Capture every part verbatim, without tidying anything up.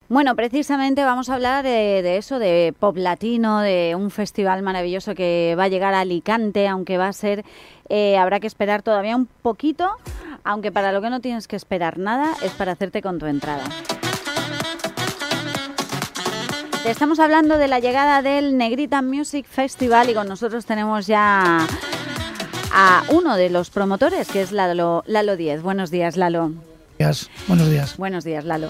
Bueno, precisamente vamos a hablar de, de eso, de pop latino, de un festival maravilloso que va a llegar a Alicante, aunque va a ser, eh, habrá que esperar todavía un poquito, aunque para lo que no tienes que esperar nada es para hacerte con tu entrada. Te estamos hablando de la llegada del Negrita Music Festival y con nosotros tenemos ya a uno de los promotores, que es Lalo, Lalo Díez. Buenos días, Lalo. Días. Buenos días. Buenos días, Lalo.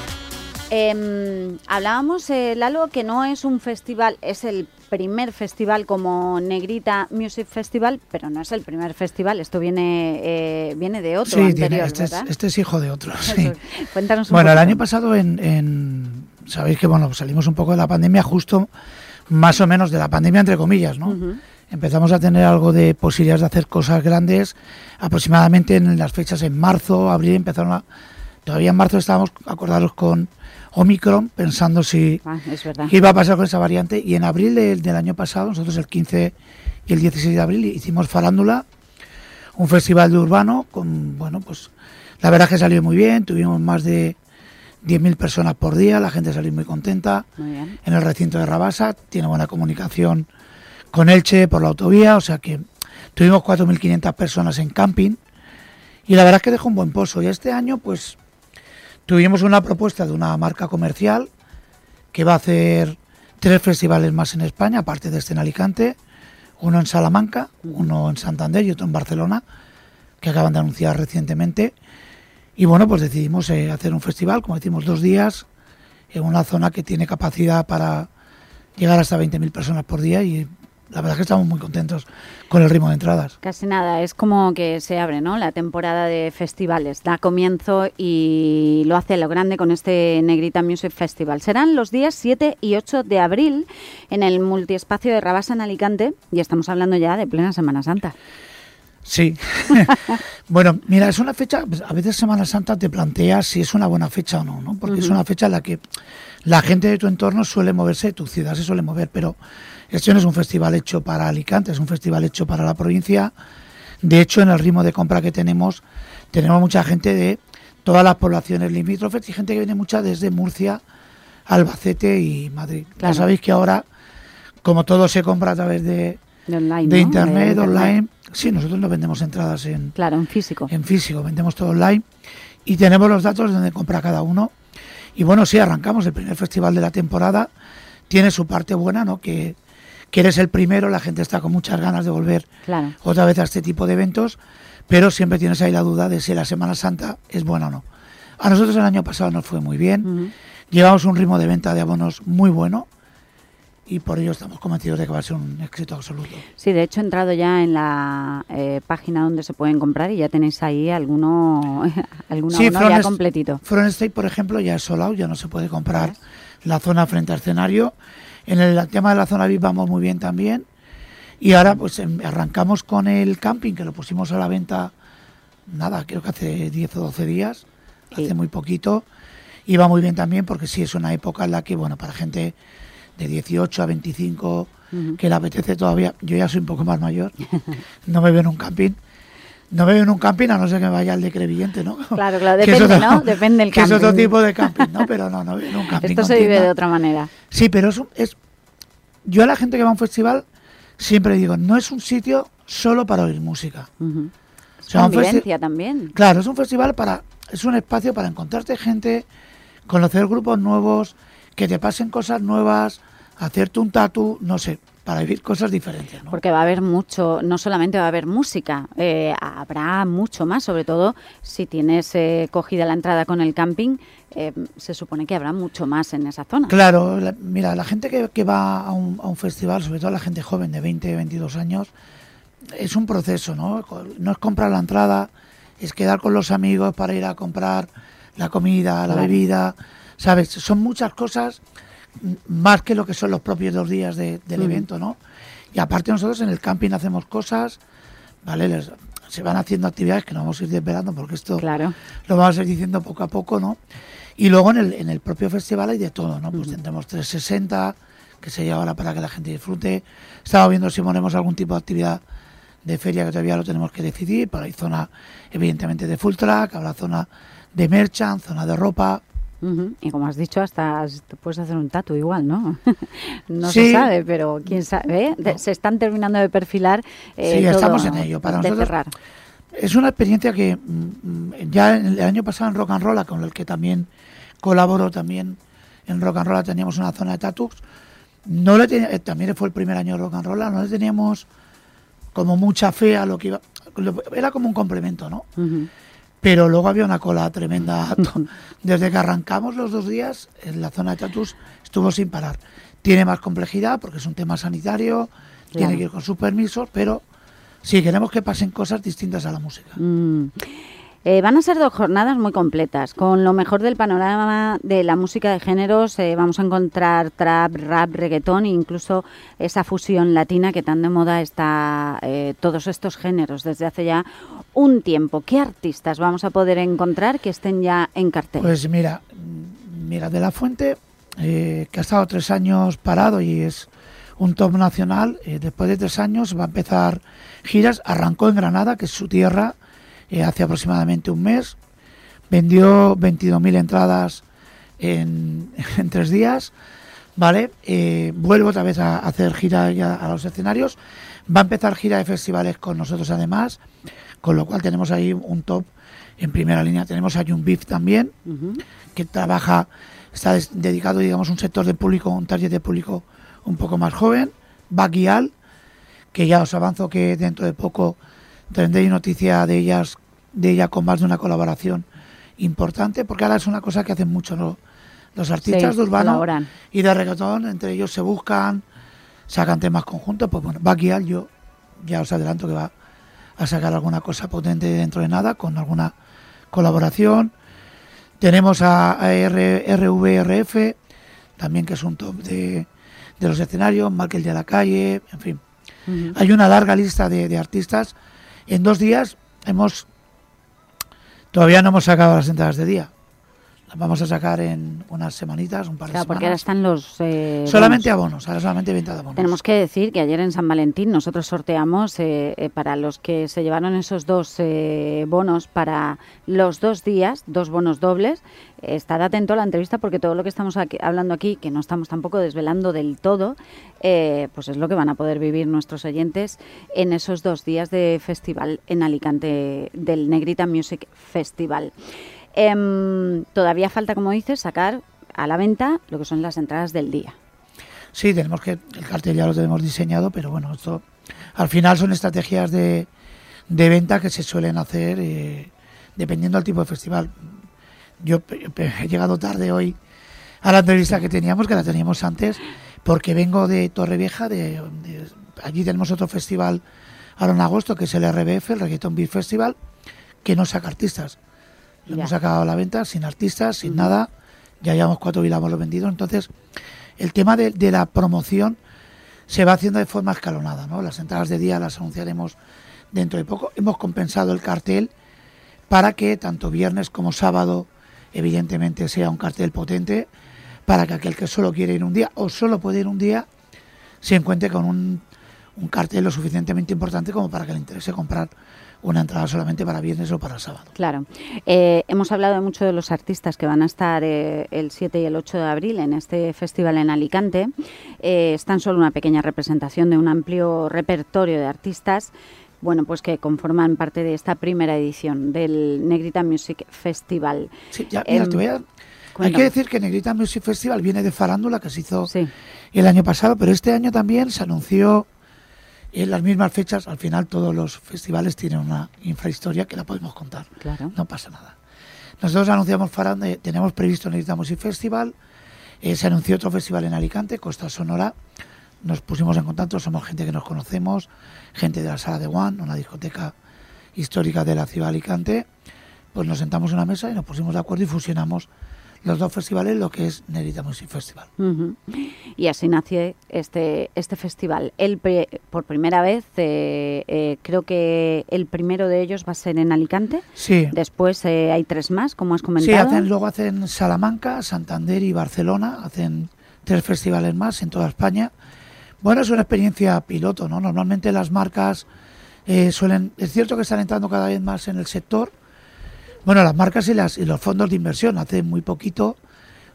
Eh, hablábamos, eh, Lalo, que no es un festival, es el primer festival como Negrita Music Festival, pero no es el primer festival, esto viene eh, viene de otro sí, anterior, tiene, este, ¿verdad? Es, este es hijo de otro, sí. Cuéntanos un Bueno, poquito. El año pasado, en, en sabéis que bueno salimos un poco de la pandemia, justo más o menos de la pandemia, entre comillas, ¿no? Uh-huh. Empezamos a tener algo de posibilidades de hacer cosas grandes, aproximadamente en las fechas en marzo, abril, empezaron a... Todavía en marzo estábamos acordados con Omicron, pensando si ah, es verdad. qué iba a pasar con esa variante, y en abril del, del año pasado, nosotros el quince y el dieciséis de abril hicimos Farándula, un festival de urbano, con, bueno, pues la verdad es que salió muy bien, tuvimos más de diez mil personas por día, la gente salió muy contenta, muy bien. En el recinto de Rabasa, tiene buena comunicación con Elche por la autovía, o sea que tuvimos cuatro mil quinientas personas en camping, y la verdad es que dejó un buen pozo, y este año pues tuvimos una propuesta de una marca comercial que va a hacer tres festivales más en España, aparte de este en Alicante, uno en Salamanca, uno en Santander y otro en Barcelona, que acaban de anunciar recientemente. Y bueno, pues decidimos eh, hacer un festival, como decimos, dos días, en una zona que tiene capacidad para llegar hasta veinte mil personas por día, y la verdad es que estamos muy contentos con el ritmo de entradas. Casi nada, es como que se abre, ¿no?, la temporada de festivales, da comienzo y lo hace a lo grande con este Negrita Music Festival. Serán los días siete y ocho de abril en el multiespacio de Rabasa en Alicante, y estamos hablando ya de plena Semana Santa. Sí. Bueno, mira, es una fecha, a veces Semana Santa te planteas si es una buena fecha o no, ¿no? Porque uh-huh. es una fecha en la que la gente de tu entorno suele moverse, tu ciudad se suele mover, pero este no es un festival hecho para Alicante, es un festival hecho para la provincia. De hecho, en el ritmo de compra que tenemos, tenemos mucha gente de todas las poblaciones limítrofes y gente que viene mucha desde Murcia, Albacete y Madrid. Claro. Ya sabéis que ahora, como todo se compra a través de, de, online, de ¿no? internet, de online, internet. Sí, nosotros no vendemos entradas en, claro, en físico. En físico, vendemos todo online y tenemos los datos de donde compra cada uno. Y bueno, sí, arrancamos el primer festival de la temporada. Tiene su parte buena, ¿no? Que, que eres el primero, la gente está con muchas ganas de volver claro. otra vez a este tipo de eventos, pero siempre tienes ahí la duda de si la Semana Santa es buena o no. A nosotros el año pasado nos fue muy bien, uh-huh. llevamos un ritmo de venta de abonos muy bueno, y por ello estamos convencidos de que va a ser un éxito absoluto. Sí, de hecho he entrado ya en la eh, página donde se pueden comprar y ya tenéis ahí alguno, alguno sí, abono ya completito. Front Stage, por ejemplo, ya es sold out, ya no se puede comprar la zona frente al escenario. En el tema de la zona V I P vamos muy bien también. Y ahora pues arrancamos con el camping, que lo pusimos a la venta, nada, creo que hace diez o doce días, sí. hace muy poquito. Y va muy bien también porque sí es una época en la que, bueno, para gente de dieciocho a veinticinco, uh-huh. que le apetece todavía, yo ya soy un poco más mayor, no me veo en un camping, no me veo en un camping a no ser que me vaya al de Crevillente, ¿no? Claro, claro, depende, otro, ¿no? Depende del que camping. es otro tipo de camping, ¿no? Pero no, no veo en un camping. Esto se vive de otra manera. Sí, pero es, es, yo a la gente que va a un festival siempre digo, no es un sitio solo para oír música. Uh-huh. O sea, convivencia festi- también. Claro, es un festival para, es un espacio para encontrarte gente, conocer grupos nuevos, que te pasen cosas nuevas, hacerte un tatu, no sé, para vivir cosas diferentes, ¿no? Porque va a haber mucho, no solamente va a haber música, eh, habrá mucho más, sobre todo si tienes eh, cogida la entrada con el camping, eh, se supone que habrá mucho más en esa zona. Claro, la, mira, la gente que, que va a un, a un festival, sobre todo la gente joven de veinte, veintidós años, es un proceso, ¿no? No es comprar la entrada, es quedar con los amigos para ir a comprar la comida, la claro. bebida, ¿sabes? Son muchas cosas más que lo que son los propios dos días de, del mm. evento, ¿no? Y aparte nosotros en el camping hacemos cosas, ¿vale? Les, se van haciendo actividades que no vamos a ir desvelando porque esto claro. lo vamos a ir diciendo poco a poco, ¿no? Y luego en el, en el propio festival hay de todo, ¿no? Pues mm. tendremos trescientos sesenta, que sería ahora para que la gente disfrute. Estamos viendo si ponemos algún tipo de actividad de feria, que todavía lo tenemos que decidir, pero hay zona evidentemente de full track, habrá zona de merchant, zona de ropa, Uh-huh. Y como has dicho, hasta te puedes hacer un tatu igual, ¿no? No sí, se sabe, pero quién sabe. ¿eh? No. Se están terminando de perfilar. Eh, sí, todo estamos en ello. Para nosotros cerrar. Es una experiencia que mm, ya el año pasado en Rock and Roll, con el que también colaboro, también en Rock and Roll teníamos una zona de tatus. No le tenía, también fue el primer año de Rock and Roll, no le teníamos como mucha fe a lo que iba. Era como un complemento, ¿no? Uh-huh. Pero luego había una cola tremenda. Desde que arrancamos los dos días, en la zona de tatus estuvo sin parar. Tiene más complejidad porque es un tema sanitario, claro. Tiene que ir con sus permisos, pero sí queremos que pasen cosas distintas a la música. Mm. Eh, van a ser dos jornadas muy completas, con lo mejor del panorama de la música de géneros. Eh, vamos a encontrar trap, rap, reggaetón e incluso esa fusión latina que tan de moda está eh, todos estos géneros desde hace ya un tiempo. ¿Qué artistas vamos a poder encontrar que estén ya en cartel? Pues mira, mira De La Fuente, eh, que ha estado tres años parado y es un top nacional, eh, después de tres años va a empezar giras. Arrancó en Granada, que es su tierra, Eh, hace aproximadamente un mes, vendió veintidós mil entradas en, en tres días, ¿vale? Eh, vuelvo otra vez a, a hacer gira ya a los escenarios, va a empezar gira de festivales con nosotros además, con lo cual tenemos ahí un top en primera línea. Tenemos a Young Beef también, uh-huh. que trabaja, está des, dedicado, digamos, a un sector de público, un target de público un poco más joven. Baguial, que ya os avanzo que dentro de poco tendréis noticia de ellas, de ella con más de una colaboración importante, porque ahora es una cosa que hacen mucho, ¿no? Los artistas sí, de urbano colaboran. Y de reggaetón, entre ellos se buscan, sacan temas conjuntos. Pues bueno, Baguial, yo ya os adelanto que va a sacar alguna cosa potente dentro de nada, con alguna colaboración. Tenemos a, a R, R V R F, también, que es un top de, de los escenarios, Michael de la Calle, en fin. Uh-huh. Hay una larga lista de, de artistas. En dos días hemos, todavía no hemos sacado las entradas de día. Las vamos a sacar en unas semanitas, un par de claro, semanas. Porque ahora están los eh, solamente bonos. abonos, ahora solamente venta de abonos. Tenemos que decir que ayer en San Valentín nosotros sorteamos eh, eh, para los que se llevaron esos dos eh, bonos para los dos días, dos bonos dobles. Eh, estad atento a la entrevista porque todo lo que estamos aquí, hablando aquí, que no estamos tampoco desvelando del todo, eh, pues es lo que van a poder vivir nuestros oyentes en esos dos días de festival en Alicante, del Negrita Music Festival. Eh, todavía falta, como dices, sacar a la venta lo que son las entradas del día. Sí, tenemos que, el cartel ya lo tenemos diseñado, pero bueno, esto al final son estrategias de, de venta que se suelen hacer eh, dependiendo del tipo de festival. Yo he llegado tarde hoy a la entrevista que teníamos, que la teníamos antes, porque vengo de Torrevieja, de, de allí tenemos otro festival ahora en agosto, que es el R B F, el Reggaeton Beat Festival, que no saca artistas. Lo hemos sacado a la venta sin artistas, sin uh-huh. nada. Ya llevamos cuatro vilamos vendidos. Entonces, el tema de, de la promoción se va haciendo de forma escalonada, ¿no? Las entradas de día las anunciaremos dentro de poco. Hemos compensado el cartel para que tanto viernes como sábado, evidentemente, sea un cartel potente, para que aquel que solo quiere ir un día o solo puede ir un día se encuentre con un, un cartel lo suficientemente importante como para que le interese comprar una entrada solamente para viernes o para sábado. Claro. Eh, hemos hablado mucho de los artistas que van a estar eh, el siete y el ocho de abril en este festival en Alicante. Eh, es tan solo una pequeña representación de un amplio repertorio de artistas, bueno, pues que conforman parte de esta primera edición del Negrita Music Festival. Sí, ya, mira, eh, te voy a... Hay que decir que Negrita Music Festival viene de farándula, que se hizo sí. el año pasado, pero este año también se anunció en las mismas fechas. Al final todos los festivales tienen una infrahistoria que la podemos contar, claro. No pasa nada. Nosotros anunciamos farándula, tenemos previsto Negrita Music Festival, eh, se anunció otro festival en Alicante, Costa Sonora. Nos pusimos en contacto, somos gente que nos conocemos, gente de la Sala de One, una discoteca histórica de la ciudad de Alicante. Pues nos sentamos en una mesa y nos pusimos de acuerdo y fusionamos los dos festivales, lo que es Negrita Music Festival. Uh-huh. Y así nació este este festival. El pre, por primera vez, eh, eh, creo que el primero de ellos va a ser en Alicante. Sí. Después eh, hay tres más, como has comentado. Sí, hacen, luego hacen Salamanca, Santander y Barcelona. Hacen tres festivales más en toda España. Bueno, es una experiencia piloto, ¿no? Normalmente las marcas eh, suelen... Es cierto que están entrando cada vez más en el sector. Bueno, las marcas y, las, y los fondos de inversión. Hace muy poquito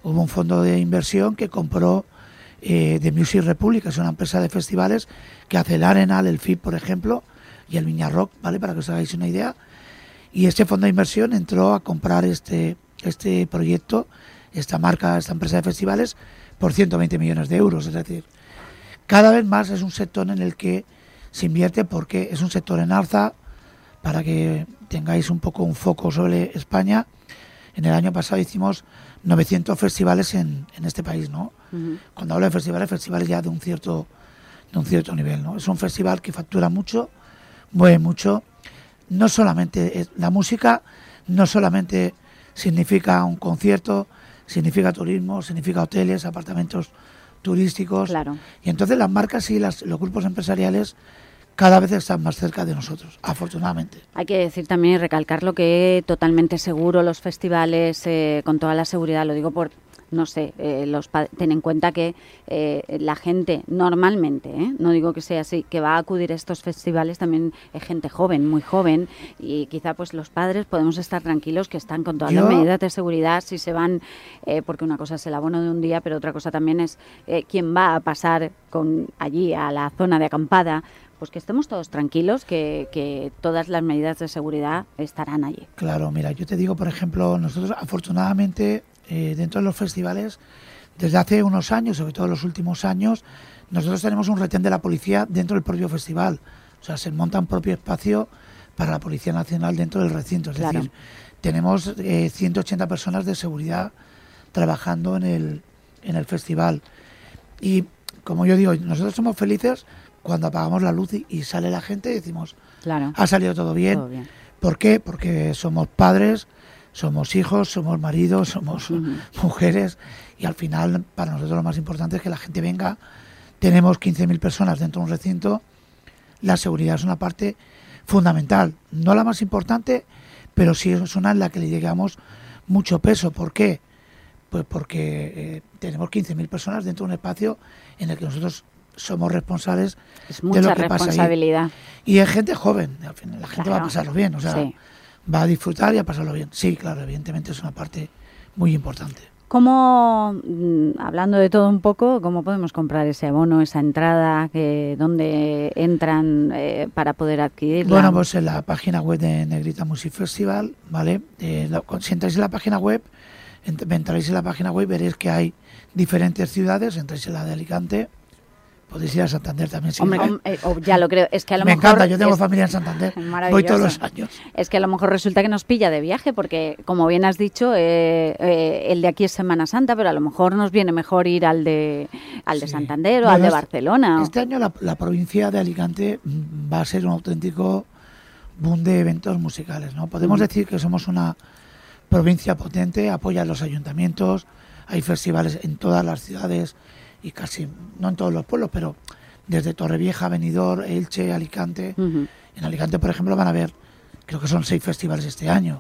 hubo un fondo de inversión que compró eh, The Music Republic, que es una empresa de festivales que hace el Arenal, el F I P, por ejemplo, y el Viña Rock, ¿vale? Para que os hagáis una idea. Y este fondo de inversión entró a comprar este, este proyecto, esta marca, esta empresa de festivales, por ciento veinte millones de euros. Es decir, cada vez más es un sector en el que se invierte porque es un sector en alza. Para que tengáis un poco un foco sobre España, en el año pasado hicimos novecientos festivales en, en este país, ¿no? Uh-huh. Cuando hablo de festivales, festivales ya de un cierto de un cierto nivel, ¿no? Es un festival que factura mucho, mueve mucho. No solamente es, la música no solamente significa un concierto, significa turismo, significa hoteles, apartamentos turísticos. Claro. Y entonces las marcas y las, los grupos empresariales cada vez están más cerca de nosotros, afortunadamente. Hay que decir también y recalcarlo que totalmente seguro los festivales, eh, con toda la seguridad, lo digo por, no sé, eh, los ten en cuenta que eh, la gente normalmente, ¿eh? no digo que sea así, que va a acudir a estos festivales también es gente joven, muy joven, y quizá pues los padres podemos estar tranquilos que están con todas Yo... las medidas de seguridad si se van, eh, porque una cosa es el abono de un día, pero otra cosa también es eh, quién va a pasar con allí a la zona de acampada. Pues que estemos todos tranquilos, que, que todas las medidas de seguridad estarán allí. Claro, mira, yo te digo, por ejemplo, nosotros afortunadamente eh, dentro de los festivales, desde hace unos años, sobre todo los últimos años, nosotros tenemos un retén de la policía dentro del propio festival. O sea, se monta un propio espacio para la Policía Nacional dentro del recinto. Es claro. decir, tenemos eh, ciento ochenta personas de seguridad trabajando en el, en el festival. Y como yo digo, nosotros somos felices cuando apagamos la luz y, y sale la gente y decimos, claro, ha salido todo bien. todo bien. ¿Por qué? Porque somos padres, somos hijos, somos maridos, somos uh-huh. mujeres, y al final para nosotros lo más importante es que la gente venga. Tenemos quince mil personas dentro de un recinto. La seguridad es una parte fundamental, no la más importante, pero sí es una en la que le llegamos mucho peso. ¿Por qué? Pues porque eh, tenemos quince mil personas dentro de un espacio en el que nosotros somos responsables es mucha de lo que responsabilidad. Pasa ahí. Y es gente joven, al final la gente claro. va a pasarlo bien, o sea, sí. va a disfrutar y a pasarlo bien. Sí, claro, evidentemente es una parte muy importante. ¿Cómo, hablando de todo un poco, cómo podemos comprar ese abono, esa entrada, que dónde entran eh, para poder adquirirla? Bueno, pues en la página web de Negrita Music Festival, ¿vale? Eh, lo, si entráis en la página web, entráis en la página web, veréis que hay diferentes ciudades, entráis en la de Alicante. Podéis ir a Santander también. Si Hombre, no, eh, oh, ya lo creo. Es que a lo me mejor encanta, yo tengo es familia en Santander. Voy todos los años. Es que a lo mejor resulta que nos pilla de viaje, porque como bien has dicho, eh, eh, el de aquí es Semana Santa, pero a lo mejor nos viene mejor ir al de al de sí. Santander o bueno, al de Barcelona. Este año la, la provincia de Alicante va a ser un auténtico boom de eventos musicales, ¿no? Podemos mm. decir que somos una provincia potente, apoya a los ayuntamientos, hay festivales en todas las ciudades y casi, no en todos los pueblos, pero desde Torrevieja, Benidorm, Elche, Alicante. Uh-huh. En Alicante, por ejemplo, van a haber, creo que son seis festivales este año.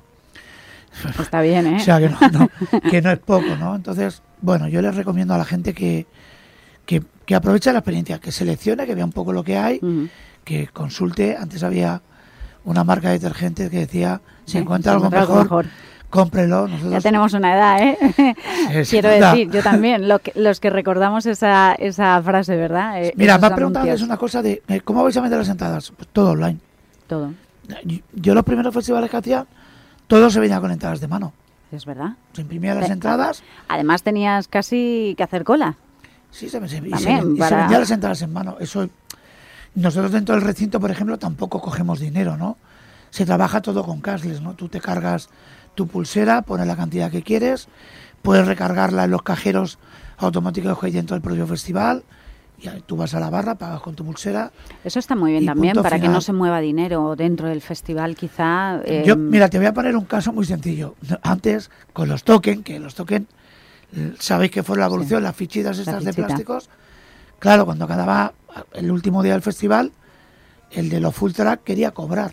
Está bien, ¿eh? O sea, que no, no, que no es poco, ¿no? Entonces, bueno, yo les recomiendo a la gente que, que, que aproveche la experiencia, que seleccione, que vea un poco lo que hay, uh-huh. que consulte. Antes había una marca de detergentes que decía, si sí, encuentra algo mejor, algo mejor. Cómprelo. Nosotros... Ya tenemos una edad, ¿eh? Es Quiero verdad. decir, yo también, lo que, los que recordamos esa esa frase, ¿verdad? Eh, Mira, me has preguntado es una cosa de, eh, ¿cómo vais a vender las entradas? Pues todo online. Todo. Yo, yo los primeros festivales que hacía, todo se venía con entradas de mano. Es verdad. Se imprimían las entradas. Además tenías casi que hacer cola. Sí, se, se, y se, y para... se vendían las entradas en mano. Eso, nosotros dentro del recinto, por ejemplo, tampoco cogemos dinero, ¿no? Se trabaja todo con cashless, ¿no? Tú te cargas tu pulsera, pones la cantidad que quieres, puedes recargarla en los cajeros automáticos que hay dentro del propio festival, y tú vas a la barra, pagas con tu pulsera. Eso está muy bien también, para final. Que no se mueva dinero dentro del festival, quizá. Eh... Yo, mira, te voy a poner un caso muy sencillo. Antes, con los tokens, que los tokens, sabéis que fue la evolución, sí. las fichitas estas la de plásticos. Claro, cuando acababa el último día del festival, el de los full track quería cobrar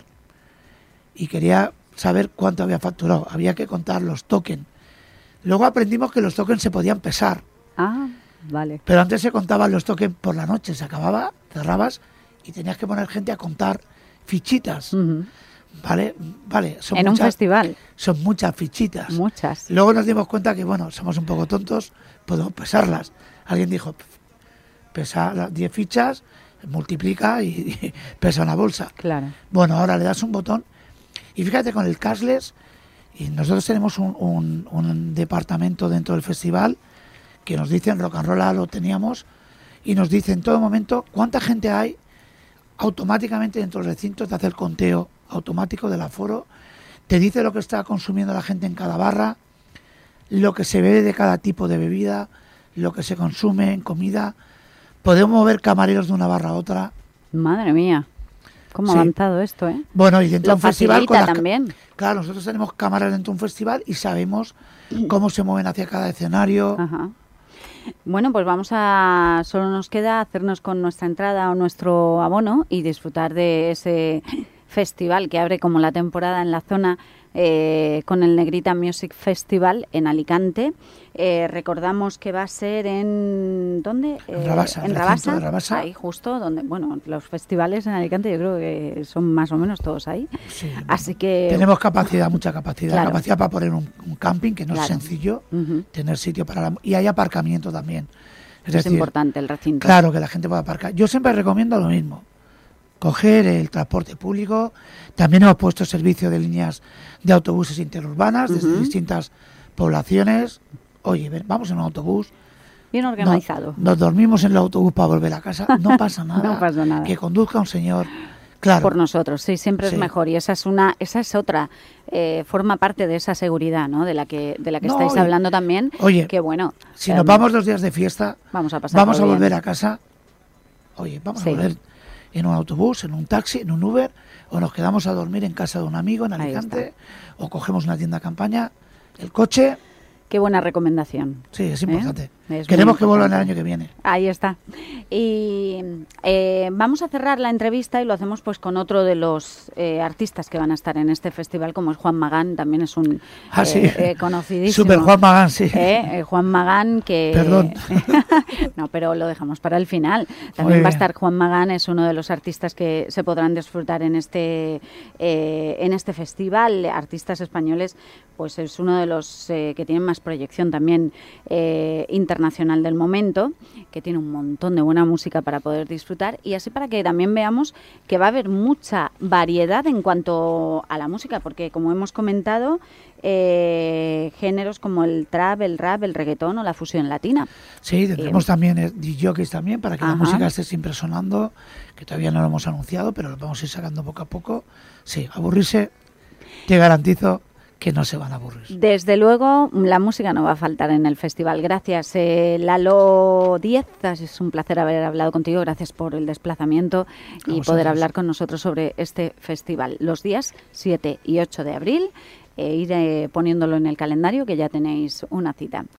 y quería saber cuánto había facturado. Había que contar los tokens. Luego aprendimos que los tokens se podían pesar. Ah, vale. Pero antes se contaban los tokens por la noche. Se acababa, cerrabas y tenías que poner gente a contar fichitas. Uh-huh. ¿vale? Vale, son en muchas, un festival. Son muchas fichitas. Muchas. Luego nos dimos cuenta que, bueno, somos un poco tontos, podemos pesarlas. Alguien dijo, pesa las diez fichas, multiplica y, y pesa una bolsa. Claro. Bueno, ahora le das un botón y fíjate con el cashless, y nosotros tenemos un, un, un departamento dentro del festival que nos dicen, Rock and Roll lo teníamos, y nos dice en todo momento cuánta gente hay. Automáticamente dentro del recinto te hace el conteo automático del aforo, te dice lo que está consumiendo la gente en cada barra, lo que se bebe de cada tipo de bebida, lo que se consume en comida. Podemos mover camareros de una barra a otra. Madre mía, cómo ha Sí. avanzado esto, ¿eh? Bueno, y dentro de Lo un festival con facilita las, también. claro, nosotros tenemos cámaras dentro de un festival y sabemos cómo se mueven hacia cada escenario. Ajá. Bueno, pues vamos a... Solo nos queda hacernos con nuestra entrada o nuestro abono y disfrutar de ese festival que abre como la temporada en la zona eh, con el Negrita Music Festival en Alicante. Eh, recordamos que va a ser en... ¿Dónde? En Rabasa, en el Rabasa, recinto de Rabasa. ahí justo donde... Bueno, los festivales en Alicante yo creo que son más o menos todos ahí. Sí, Así que... tenemos capacidad, mucha capacidad, Claro. capacidad para poner un, un camping, que no Claro. es sencillo, Ujú. tener sitio para la, y hay aparcamiento también. Es, Es decir, importante el recinto. claro, que la gente pueda aparcar. Yo siempre recomiendo lo mismo, coger el transporte público. También hemos puesto servicio de líneas de autobuses interurbanas desde Ujú. distintas poblaciones. Oye, ven, vamos en un autobús, Bien organizado. Nos, nos dormimos en el autobús para volver a casa, no pasa nada. No pasa nada. Que conduzca un señor, claro. Por nosotros, sí, siempre Sí. es mejor, y esa es una, esa es otra, eh, forma parte de esa seguridad, ¿no? De la que, de la que No, estáis y- hablando también. Oye, que bueno, si eh, nos vamos dos días de fiesta, vamos a pasar vamos a bien. volver a casa. Oye, vamos Sí. a volver en un autobús, en un taxi, en un Uber, o nos quedamos a dormir en casa de un amigo en Ahí Alicante, o cogemos una tienda campaña, el coche. Qué buena recomendación. Sí, es importante. Es Queremos muy que vuelvan el importante. año que viene. Ahí está. Y eh, vamos a cerrar la entrevista y lo hacemos pues con otro de los eh, artistas que van a estar en este festival, como es Juan Magán, también es un Ah, eh, sí. eh, conocidísimo. Super Juan Magán, sí. Eh, eh, Juan Magán, que... Perdón. No, pero lo dejamos para el final. Muy También va a bien. estar Juan Magán, es uno de los artistas que se podrán disfrutar en este, eh, en este festival. Artistas españoles, pues es uno de los eh, que tienen más proyección también eh, internacional del momento, que tiene un montón de buena música para poder disfrutar, y así para que también veamos que va a haber mucha variedad en cuanto a la música, porque como hemos comentado, eh, géneros como el trap, el rap, el reggaetón o la fusión latina. Sí, tendremos Eh, también eh, D Js también para que Ajá. la música esté siempre sonando, que todavía no lo hemos anunciado, pero lo vamos a ir sacando poco a poco. Sí, aburrirse, te garantizo que no se van a aburrir. Desde luego, la música no va a faltar en el festival. Gracias, eh, Lalo Díez. Es un placer haber hablado contigo. Gracias por el desplazamiento y vosotros. poder hablar con nosotros sobre este festival. Los días siete y ocho de abril, e ir eh, poniéndolo en el calendario, que ya tenéis una cita.